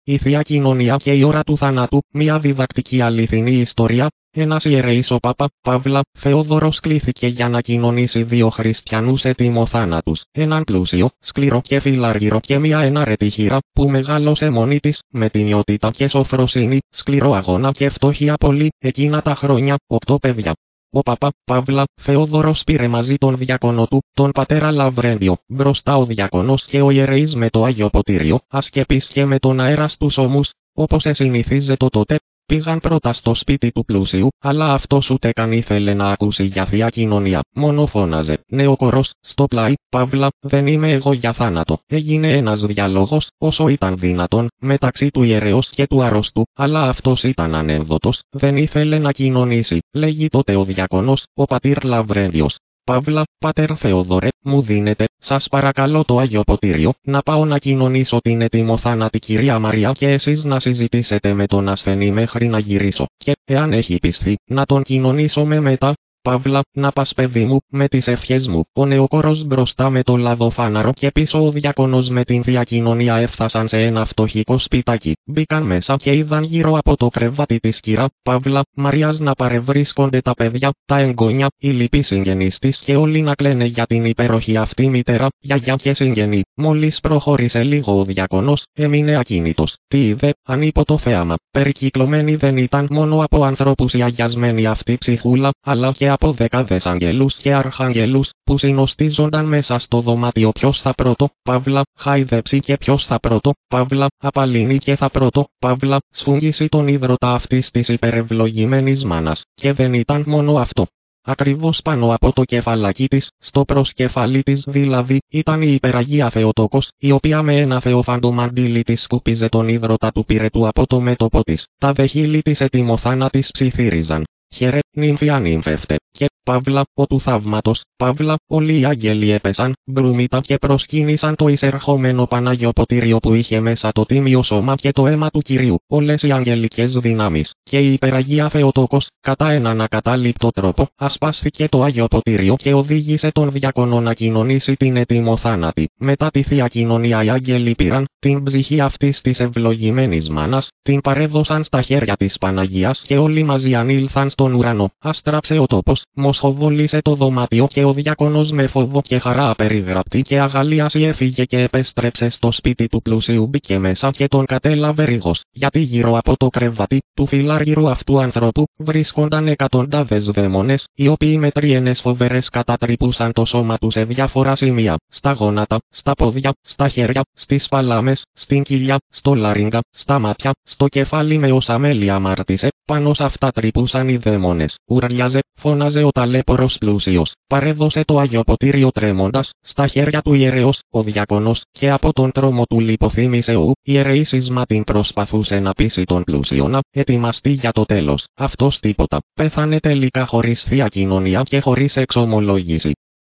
η Θεία Κοινωνία και η ώρα του θανάτου, μια διδακτική αληθινή ιστορία. Ένας ιερέης ο Παύλα Θεόδωρος κλήθηκε για να κοινωνήσει δύο χριστιανούς ετοιμοθάνατους, έναν πλούσιο, σκληρό και φιλάργυρο και μια ενάρετη χήρα, που μεγάλωσε μόνη της, με τιμιότητα και σοφροσύνη, σκληρό αγώνα και φτώχεια πολύ, εκείνα τα χρόνια, 8 παιδιά. Ο Παύλα Θεόδωρος πήρε μαζί τον διάκονο του, τον πατέρα Λαβρέντιο, μπροστά ο διάκονος και ο ιερέης με το Άγιο Ποτήριο, ασκεπής και με τον αέρα στους ώμους, όπως εσυνηθίζετο τότε. Πήγαν πρώτα στο σπίτι του πλούσιου, αλλά αυτός ούτε καν ήθελε να ακούσει για Θεία Κοινωνία, μόνο φώναζε, νεοκορός, στο πλάι, Παύλα, δεν είμαι εγώ για θάνατο. Έγινε ένας διαλόγος, όσο ήταν δυνατόν, μεταξύ του ιερέως και του αρρώστου, αλλά αυτός ήταν ανένδοτος, δεν ήθελε να κοινωνήσει, λέγει τότε ο διάκονος, ο πατήρ Λαβρέντιος. Παύλα, πατέρ Θεόδωρε, μου δίνετε, σας παρακαλώ το Άγιο Ποτήριο, να πάω να κοινωνήσω την ετοιμοθάνατη κυρία Μαρία και εσείς να συζητήσετε με τον ασθενή μέχρι να γυρίσω, και, εάν έχει πιστεί, να τον κοινωνήσουμε μετά. Παύλα, να πας παιδί μου, με τις ευχές μου. Ο νεοκόρος μπροστά με το λαδοφάναρο και πίσω ο διάκονος με την Θεία Κοινωνία έφτασαν σε ένα φτωχικό σπιτάκι. Μπήκαν μέσα και είδαν γύρω από το κρεβάτι της κύρα Παύλα Μαρίας να παρευρίσκονται τα παιδιά, τα εγγόνια, οι λοιποί συγγενείς της και όλοι να κλαίνε για την υπέροχη αυτή μητέρα, γιαγιά και συγγενή. Μόλις προχώρησε λίγο ο διάκονος, έμεινε ακίνητος. Τι είδε, ανίποτο θέαμα. Περικυκλωμένη δεν ήταν μόνο από ανθρώπους η αγιασμένη αυτή ψυχούλα, αλλά και από δεκάδες αγγέλους και αρχαγγέλους, που συνοστίζονταν μέσα στο δωμάτιο. Ποιος θα πρώτο, Παύλα, χάιδεψει και ποιος θα πρώτο, Παύλα, απαλύνει και θα πρώτο, Παύλα, σφουγγίσει τον ίδρωτα αυτής της υπερευλογημένης μάνας. Και δεν ήταν μόνο αυτό. Ακριβώς πάνω από το κεφαλάκι της, στο προσκεφάλι της δηλαδή, ήταν η υπεραγία Θεοτόκος, η οποία με ένα θεοφάντο μαντίλι της σκουπίζε τον ίδρωτα του πυρετού από το μέτωπο της. Τα δεχίλη της ετοιμοθάνατης ψιθύριζαν. Χαιρε, νύμφια νύμφευτε, και, Παύλα, ο του θαύματος, Παύλα, όλοι οι άγγελοι έπεσαν, μπρούμητα και προσκύνησαν το εισερχόμενο Πανάγιο Ποτήριο που είχε μέσα το τίμιο σώμα και το αίμα του Κυρίου, όλες οι αγγελικές δυνάμεις, και η υπεραγία Θεοτόκος, κατά έναν ακατάληπτο τρόπο, ασπάστηκε το Άγιο Ποτήριο και οδήγησε τον διάκονο να κοινωνήσει την ετοιμοθάνατη. Μετά τη Θεία Κοινωνία οι άγγελοι πήραν την ψυχή αυτής της ευλογημένης μάνας, την παρέδωσαν στα χέρια της Παναγίας και όλοι μαζί ανήλθαν στον ουρανό. Αστράψε ο τόπος, μοσχοβόλησε το δωμάτιο και ο διάκονος με φόβο και χαρά απεριγραπτή και αγαλίαση έφυγε και επέστρεψε στο σπίτι του πλούσιου. Μπήκε μέσα και τον κατέλαβε ρίγος, γιατί γύρω από το κρεβάτι του φιλάργυρου αυτού ανθρώπου βρίσκονταν εκατοντάδες δαίμονες, οι οποίοι με τριένες φοβερές κατατρυπούσαν το σώμα του σε διάφορα σημεία, στα γόνατα, στα πόδια, στα χέρια, στις φαλάμες, στην κοιλιά, στο λάριγγα, στα μάτια, στο κεφάλι με όσα μέλη αμάρτησε. Πάνω σ' αυτά τρυπούσαν οι δαίμονες. Ουρλιάζε, φώναζε ο ταλέπορος πλούσιος. Παρέδωσε το Άγιο Ποτήριο τρέμοντας, στα χέρια του ιερέως, ο διάκονος, και από τον τρόμο του λιποθύμησε ο ιερεήσισμα την προσπαθούσε να πείσει τον πλούσιο να ετοιμαστεί για το τέλος. Αυτός τίποτα. Πέθανε τελικά χωρίς Θεία Κοινωνία και χωρίς εξομολόγηση.